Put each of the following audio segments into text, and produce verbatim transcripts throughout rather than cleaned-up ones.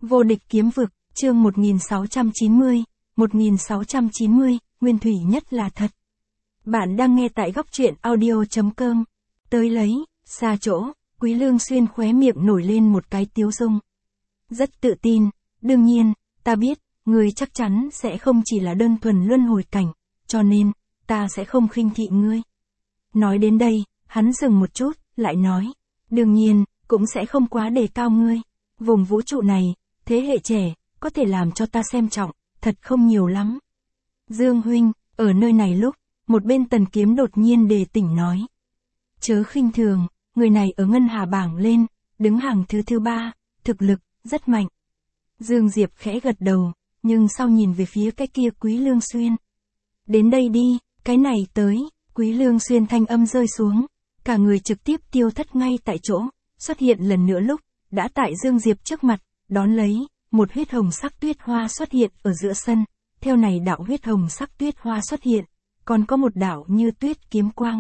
Vô địch kiếm vực, chương một nghìn sáu trăm chín mươi, một nghìn sáu trăm chín mươi, nguyên thủy nhất là thật. Bạn đang nghe tại góc truyện audio chấm com. Tới lấy, xa chỗ, Quý Lương Xuyên khóe miệng nổi lên một cái tiếu dung. Rất tự tin, đương nhiên, ta biết, ngươi chắc chắn sẽ không chỉ là đơn thuần luân hồi cảnh, cho nên, ta sẽ không khinh thị ngươi. Nói đến đây, hắn dừng một chút, lại nói, đương nhiên, cũng sẽ không quá đề cao ngươi. Vùng vũ trụ này, thế hệ trẻ, có thể làm cho ta xem trọng, thật không nhiều lắm. Dương huynh, ở nơi này lúc, một bên Tần Kiếm đột nhiên đề tỉnh nói. Chớ khinh thường, người này ở ngân hà bảng lên, đứng hàng thứ thứ ba, thực lực, rất mạnh. Dương Diệp khẽ gật đầu, nhưng sau nhìn về phía cái kia Quý Lương Xuyên. Đến đây đi, cái này tới, Quý Lương Xuyên thanh âm rơi xuống, cả người trực tiếp tiêu thất ngay tại chỗ, xuất hiện lần nữa lúc, đã tại Dương Diệp trước mặt, đón lấy, một huyết hồng sắc tuyết hoa xuất hiện ở giữa sân, theo này đạo huyết hồng sắc tuyết hoa xuất hiện, còn có một đạo như tuyết kiếm quang.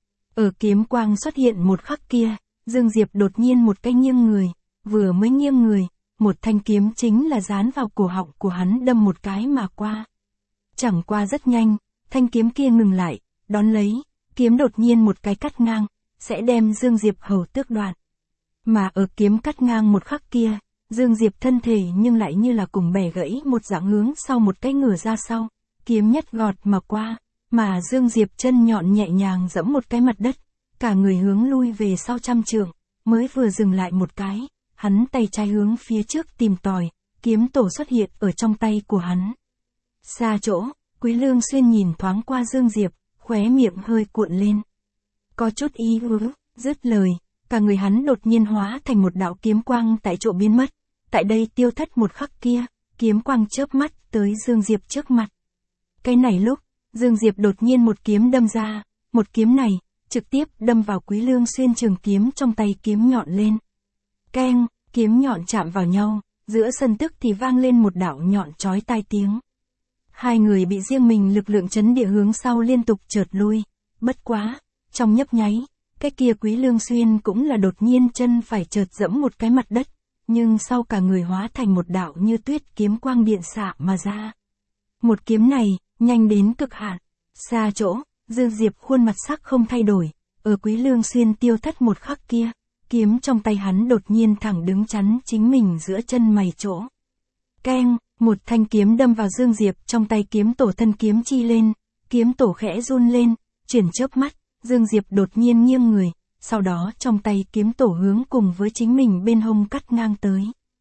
Ở kiếm quang xuất hiện một khắc kia, Dương Diệp đột nhiên một cái nghiêng người, vừa mới nghiêng người, một thanh kiếm chính là dán vào cổ họng của hắn đâm một cái mà qua. Chẳng qua rất nhanh, thanh kiếm kia ngừng lại, đón lấy, kiếm đột nhiên một cái cắt ngang, sẽ đem Dương Diệp hầu tước đoạn. Mà ở kiếm cắt ngang một khắc kia, Dương Diệp thân thể nhưng lại như là cùng bẻ gãy một dạng hướng sau một cái ngửa ra sau, kiếm nhất gọt mà qua, mà Dương Diệp chân nhọn nhẹ nhàng giẫm một cái mặt đất, cả người hướng lui về sau trăm trượng, mới vừa dừng lại một cái, hắn tay trái hướng phía trước tìm tòi, kiếm tổ xuất hiện ở trong tay của hắn. Xa chỗ, Quý Lương Xuyên nhìn thoáng qua Dương Diệp, khóe miệng hơi cuộn lên. Có chút ý hứ, dứt lời, cả người hắn đột nhiên hóa thành một đạo kiếm quang tại chỗ biến mất. Tại đây tiêu thất một khắc kia, kiếm quang chớp mắt tới Dương Diệp trước mặt. Cái này lúc, Dương Diệp đột nhiên một kiếm đâm ra, một kiếm này, trực tiếp đâm vào Quý Lương Xuyên trường kiếm trong tay kiếm nhọn lên. Keng, kiếm nhọn chạm vào nhau, giữa sân tức thì vang lên một đạo nhọn chói tai tiếng. Hai người bị riêng mình lực lượng chấn địa hướng sau liên tục chợt lui, bất quá, trong nhấp nháy, cái kia Quý Lương Xuyên cũng là đột nhiên chân phải chợt dẫm một cái mặt đất, nhưng sau cả người hóa thành một đạo như tuyết kiếm quang điện xạ mà ra. Một kiếm này, nhanh đến cực hạn, xa chỗ, Dương Diệp khuôn mặt sắc không thay đổi, ở Quý Lương Xuyên tiêu thất một khắc kia, kiếm trong tay hắn đột nhiên thẳng đứng chắn chính mình giữa chân mày chỗ. Keng, một thanh kiếm đâm vào Dương Diệp trong tay kiếm tổ thân kiếm chi lên, kiếm tổ khẽ run lên, chuyển chớp mắt, Dương Diệp đột nhiên nghiêng người, sau đó trong tay kiếm tổ hướng cùng với chính mình bên hông cắt ngang tới.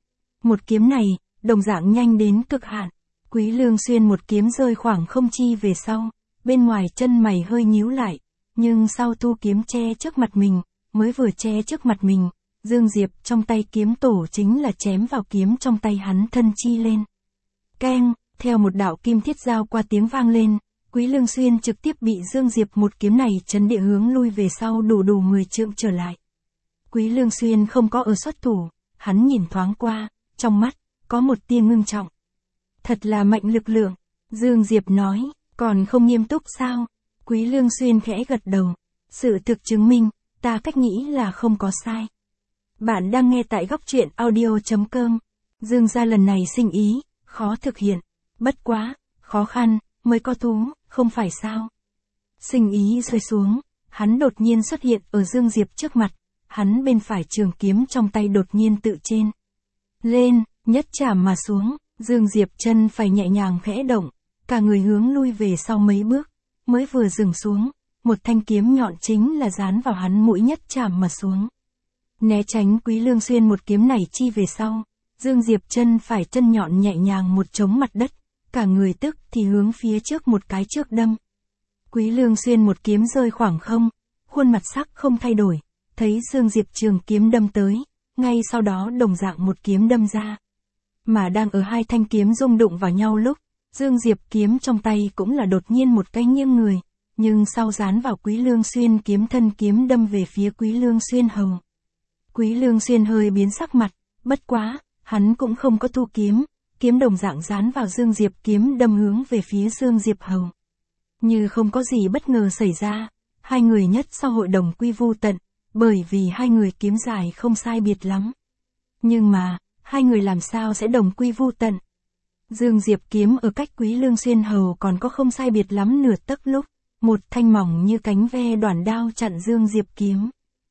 Một kiếm này, đồng dạng nhanh đến cực hạn, Quý Lương Xuyên một kiếm rơi khoảng không chi về sau, bên ngoài chân mày hơi nhíu lại, nhưng sau thu kiếm che trước mặt mình, mới vừa che trước mặt mình, Dương Diệp trong tay kiếm tổ chính là chém vào kiếm trong tay hắn thân chi lên. Keng, theo một đạo kim thiết giao qua tiếng vang lên, Quý Lương Xuyên trực tiếp bị Dương Diệp một kiếm này chấn địa hướng lui về sau đủ đủ mười trượng trở lại. Quý Lương Xuyên không có ở xuất thủ, hắn nhìn thoáng qua, trong mắt, có một tia ngưng trọng. Thật là mạnh lực lượng, Dương Diệp nói, còn không nghiêm túc sao? Quý Lương Xuyên khẽ gật đầu, sự thực chứng minh, ta cách nghĩ là không có sai. Bạn đang nghe tại góc truyện audio chấm com. Dương gia lần này sinh ý, khó thực hiện, bất quá, khó khăn, mới có thú, không phải sao? Sinh ý rơi xuống, hắn đột nhiên xuất hiện ở Dương Diệp trước mặt, hắn bên phải trường kiếm trong tay đột nhiên tự trên. Lên, nhất chạm mà xuống, Dương Diệp chân phải nhẹ nhàng khẽ động, cả người hướng lui về sau mấy bước, mới vừa dừng xuống, một thanh kiếm nhọn chính là dán vào hắn mũi nhất chạm mà xuống. Né tránh Quý Lương Xuyên một kiếm này chi về sau, Dương Diệp chân phải chân nhọn nhẹ nhàng một chống mặt đất, cả người tức thì hướng phía trước một cái trước đâm. Quý Lương Xuyên một kiếm rơi khoảng không, khuôn mặt sắc không thay đổi, thấy Dương Diệp trường kiếm đâm tới, ngay sau đó đồng dạng một kiếm đâm ra. Mà đang ở hai thanh kiếm rung đụng vào nhau lúc, Dương Diệp kiếm trong tay cũng là đột nhiên một cái nghiêng người, nhưng sau dán vào Quý Lương Xuyên kiếm thân kiếm đâm về phía Quý Lương Xuyên hầu. Quý Lương Xuyên hơi biến sắc mặt, bất quá, hắn cũng không có thu kiếm, kiếm đồng dạng dán vào Dương Diệp kiếm đâm hướng về phía Dương Diệp hầu. Như không có gì bất ngờ xảy ra, hai người nhất sau hội đồng quy vu tận, bởi vì hai người kiếm dài không sai biệt lắm. Nhưng mà, hai người làm sao sẽ đồng quy vu tận. Dương Diệp kiếm ở cách Quý Lương Xuyên hầu còn có không sai biệt lắm nửa tấc lúc, một thanh mỏng như cánh ve đoản đao chặn Dương Diệp kiếm.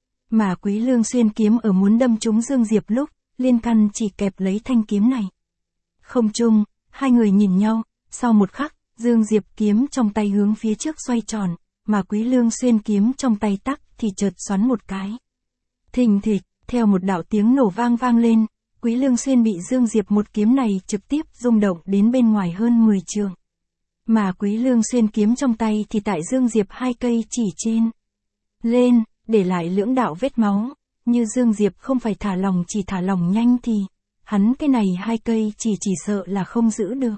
Mà Quý Lương Xuyên kiếm ở muốn đâm trúng Dương Diệp lúc, liên căn chỉ kẹp lấy thanh kiếm này. Không chung, hai người nhìn nhau, sau một khắc, Dương Diệp kiếm trong tay hướng phía trước xoay tròn, mà Quý Lương Xuyên kiếm trong tay tắc thì chợt xoắn một cái. Thình thịch, theo một đạo tiếng nổ vang vang lên, Quý Lương Xuyên bị Dương Diệp một kiếm này trực tiếp rung động đến bên ngoài hơn mười trượng. Mà Quý Lương Xuyên kiếm trong tay thì tại Dương Diệp hai cây chỉ trên lên, để lại lưỡng đạo vết máu, như Dương Diệp không phải thả lòng chỉ thả lòng nhanh thì, hắn cái này hai cây chỉ chỉ sợ là không giữ được.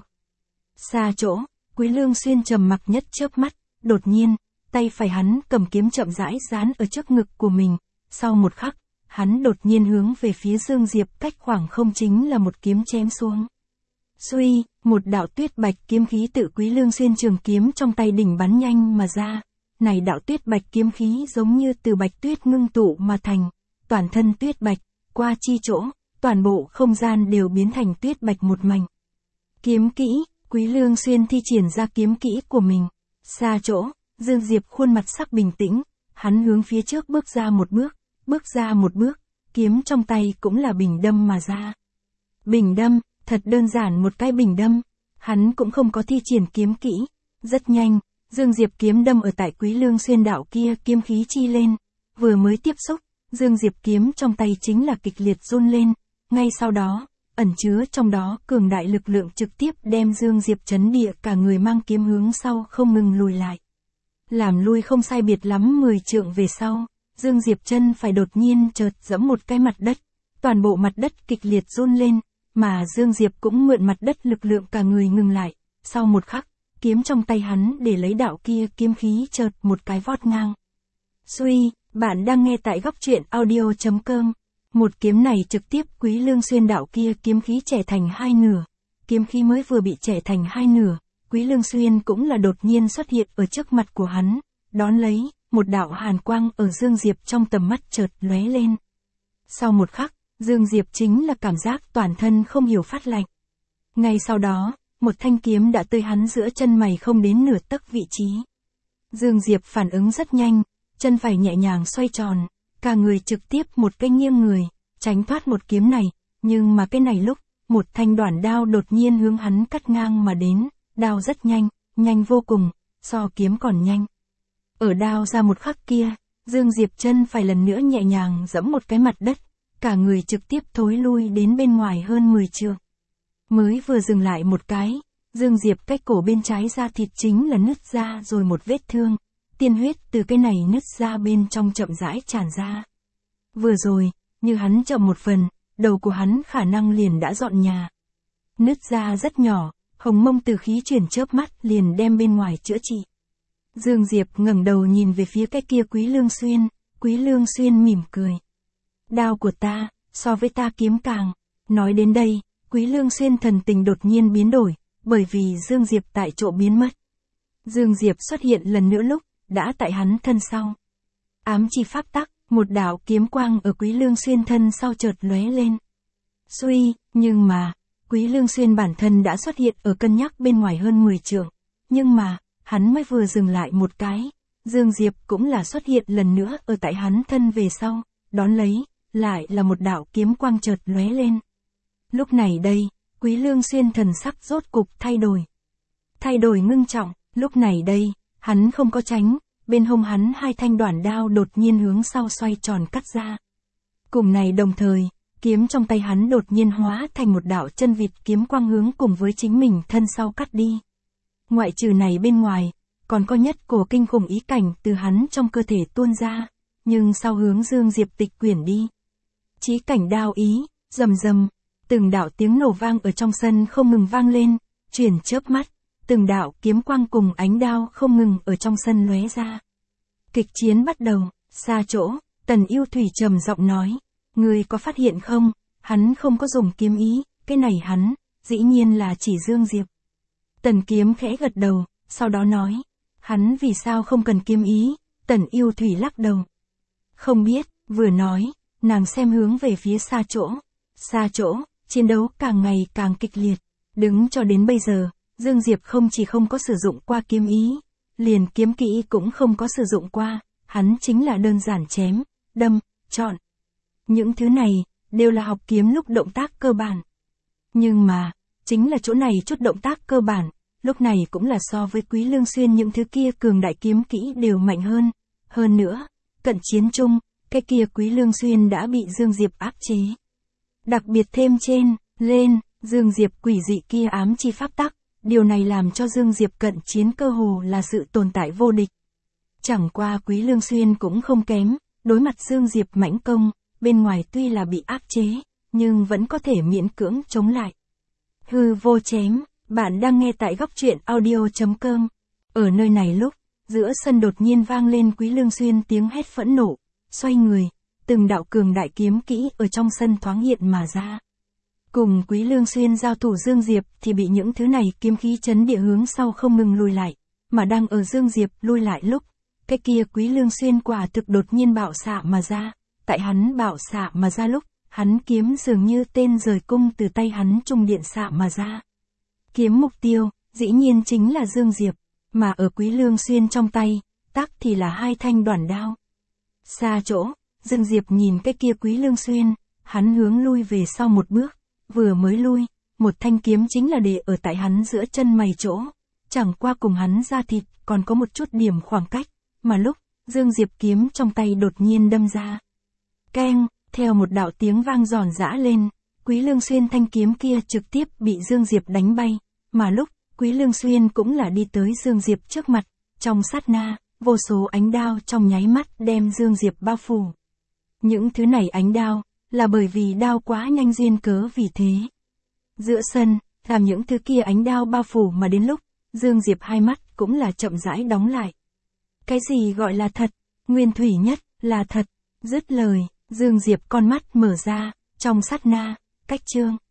Xa chỗ, Quý Lương Xuyên trầm mặc nhất chớp mắt, đột nhiên, tay phải hắn cầm kiếm chậm rãi dán ở trước ngực của mình, sau một khắc, hắn đột nhiên hướng về phía Dương Diệp cách khoảng không chính là một kiếm chém xuống. Suy, một đạo tuyết bạch kiếm khí tự Quý Lương Xuyên trường kiếm trong tay đỉnh bắn nhanh mà ra. Này đạo tuyết bạch kiếm khí giống như từ bạch tuyết ngưng tụ mà thành, toàn thân tuyết bạch, qua chi chỗ, toàn bộ không gian đều biến thành tuyết bạch một mảnh. Kiếm kỹ, Quý Lương Xuyên thi triển ra kiếm kỹ của mình. Xa chỗ, Dương Diệp khuôn mặt sắc bình tĩnh, hắn hướng phía trước bước ra một bước, bước ra một bước, kiếm trong tay cũng là bình đâm mà ra. Bình đâm, thật đơn giản một cái bình đâm, hắn cũng không có thi triển kiếm kỹ, rất nhanh, Dương Diệp kiếm đâm ở tại Quý Lương Xuyên đạo kia kiếm khí chi lên, vừa mới tiếp xúc, Dương Diệp kiếm trong tay chính là kịch liệt run lên, ngay sau đó, ẩn chứa trong đó cường đại lực lượng trực tiếp đem Dương Diệp chấn địa cả người mang kiếm hướng sau không ngừng lùi lại. Làm lui không sai biệt lắm mười trượng về sau, Dương Diệp chân phải đột nhiên chợt giẫm một cái mặt đất, toàn bộ mặt đất kịch liệt run lên, mà Dương Diệp cũng mượn mặt đất lực lượng cả người ngừng lại, sau một khắc, kiếm trong tay hắn để lấy đạo kia kiếm khí chợt một cái vót ngang. Suy, bạn đang nghe tại góc truyện audio chấm com. Một kiếm này trực tiếp Quý Lương Xuyên đạo kia kiếm khí chẻ thành hai nửa. Kiếm khí mới vừa bị chẻ thành hai nửa, Quý Lương Xuyên cũng là đột nhiên xuất hiện ở trước mặt của hắn, đón lấy, một đạo hàn quang ở Dương Diệp trong tầm mắt chợt lóe lên. Sau một khắc, Dương Diệp chính là cảm giác toàn thân không hiểu phát lạnh. Ngay sau đó, một thanh kiếm đã tới hắn giữa chân mày không đến nửa tấc vị trí. Dương Diệp phản ứng rất nhanh, chân phải nhẹ nhàng xoay tròn, cả người trực tiếp một cái nghiêng người, tránh thoát một kiếm này, nhưng mà cái này lúc, một thanh đoản đao đột nhiên hướng hắn cắt ngang mà đến, đao rất nhanh, nhanh vô cùng, so kiếm còn nhanh. Ở đao ra một khắc kia, Dương Diệp chân phải lần nữa nhẹ nhàng giẫm một cái mặt đất, cả người trực tiếp thối lui đến bên ngoài hơn mười trượng. Mới vừa dừng lại một cái, Dương Diệp cách cổ bên trái da thịt chính là nứt ra rồi một vết thương, tiên huyết từ cái này nứt ra bên trong chậm rãi tràn ra. Vừa rồi, như hắn chậm một phần, đầu của hắn khả năng liền đã dọn nhà. Nứt ra rất nhỏ, hồng mông từ khí chuyển chớp mắt liền đem bên ngoài chữa trị. Dương Diệp ngẩng đầu nhìn về phía cái kia Quý Lương Xuyên, Quý Lương Xuyên mỉm cười. Đao của ta, so với ta kiếm càng. Nói đến đây, Quý Lương Xuyên thần tình đột nhiên biến đổi, bởi vì Dương Diệp tại chỗ biến mất. Dương Diệp xuất hiện lần nữa lúc, đã tại hắn thân sau. Ám chi pháp tắc, một đạo kiếm quang ở Quý Lương Xuyên thân sau chợt lóe lên. Suy, nhưng mà, Quý Lương Xuyên bản thân đã xuất hiện ở cân nhắc bên ngoài hơn mười trượng. Nhưng mà, hắn mới vừa dừng lại một cái, Dương Diệp cũng là xuất hiện lần nữa ở tại hắn thân về sau, đón lấy, lại là một đạo kiếm quang chợt lóe lên. Lúc này đây, Quý Lương Xuyên thần sắc rốt cục thay đổi. Thay đổi ngưng trọng, lúc này đây, hắn không có tránh, bên hông hắn hai thanh đoản đao đột nhiên hướng sau xoay tròn cắt ra. Cùng này đồng thời, kiếm trong tay hắn đột nhiên hóa thành một đạo chân vịt kiếm quang hướng cùng với chính mình thân sau cắt đi. Ngoại trừ này bên ngoài, còn có nhất cổ kinh khủng ý cảnh từ hắn trong cơ thể tuôn ra, nhưng sau hướng Dương Diệp tịch quyển đi. Chí cảnh đao ý, rầm rầm, từng đạo tiếng nổ vang ở trong sân không ngừng vang lên, chuyển chớp mắt, từng đạo kiếm quang cùng ánh đao không ngừng ở trong sân lóe ra. Kịch chiến bắt đầu, xa chỗ, Tần Yêu Thủy trầm giọng nói, ngươi có phát hiện không, hắn không có dùng kiếm ý, cái này hắn, dĩ nhiên là chỉ Dương Diệp. Tần Kiếm khẽ gật đầu, sau đó nói, hắn vì sao không cần kiếm ý, Tần Yêu Thủy lắc đầu. Không biết, vừa nói, nàng xem hướng về phía xa chỗ, xa chỗ, chiến đấu càng ngày càng kịch liệt. Đứng cho đến bây giờ, Dương Diệp không chỉ không có sử dụng qua kiếm ý, liền kiếm kỹ cũng không có sử dụng qua, hắn chính là đơn giản chém, đâm, chọn. Những thứ này, đều là học kiếm lúc động tác cơ bản. Nhưng mà, chính là chỗ này chút động tác cơ bản, lúc này cũng là so với Quý Lương Xuyên những thứ kia cường đại kiếm kỹ đều mạnh hơn. Hơn nữa, cận chiến chung, cái kia Quý Lương Xuyên đã bị Dương Diệp áp chế. Đặc biệt thêm trên, lên, Dương Diệp quỷ dị kia ám chi pháp tắc, điều này làm cho Dương Diệp cận chiến cơ hồ là sự tồn tại vô địch. Chẳng qua Quý Lương Xuyên cũng không kém, đối mặt Dương Diệp mãnh công, bên ngoài tuy là bị áp chế, nhưng vẫn có thể miễn cưỡng chống lại. Hư vô chém, bạn đang nghe tại góc truyện audio chấm com. Ở nơi này lúc, giữa sân đột nhiên vang lên Quý Lương Xuyên tiếng hét phẫn nộ, xoay người, từng đạo cường đại kiếm kỹ ở trong sân thoáng hiện mà ra. Cùng Quý Lương Xuyên giao thủ Dương Diệp thì bị những thứ này kiếm khí chấn địa hướng sau không ngừng lùi lại, mà đang ở Dương Diệp lùi lại lúc, cái kia Quý Lương Xuyên quả thực đột nhiên bạo xạ mà ra, tại hắn bạo xạ mà ra lúc, hắn kiếm dường như tên rời cung từ tay hắn trung điện xạ mà ra. Kiếm mục tiêu, dĩ nhiên chính là Dương Diệp, mà ở Quý Lương Xuyên trong tay, tắc thì là hai thanh đoản đao. Xa chỗ, Dương Diệp nhìn cái kia Quý Lương Xuyên, hắn hướng lui về sau một bước, vừa mới lui, một thanh kiếm chính là để ở tại hắn giữa chân mày chỗ, chẳng qua cùng hắn da thịt còn có một chút điểm khoảng cách, mà lúc, Dương Diệp kiếm trong tay đột nhiên đâm ra. Keng, theo một đạo tiếng vang giòn giã lên, Quý Lương Xuyên thanh kiếm kia trực tiếp bị Dương Diệp đánh bay, mà lúc, Quý Lương Xuyên cũng là đi tới Dương Diệp trước mặt, trong sát na, vô số ánh đao trong nháy mắt đem Dương Diệp bao phủ. Những thứ này ánh đao, là bởi vì đao quá nhanh duyên cớ vì thế. Giữa sân, làm những thứ kia ánh đao bao phủ mà đến lúc, Dương Diệp hai mắt cũng là chậm rãi đóng lại. Cái gì gọi là thật? Nguyên thủy nhất, là thật. Dứt lời, Dương Diệp con mắt mở ra, trong sát na, cách chương.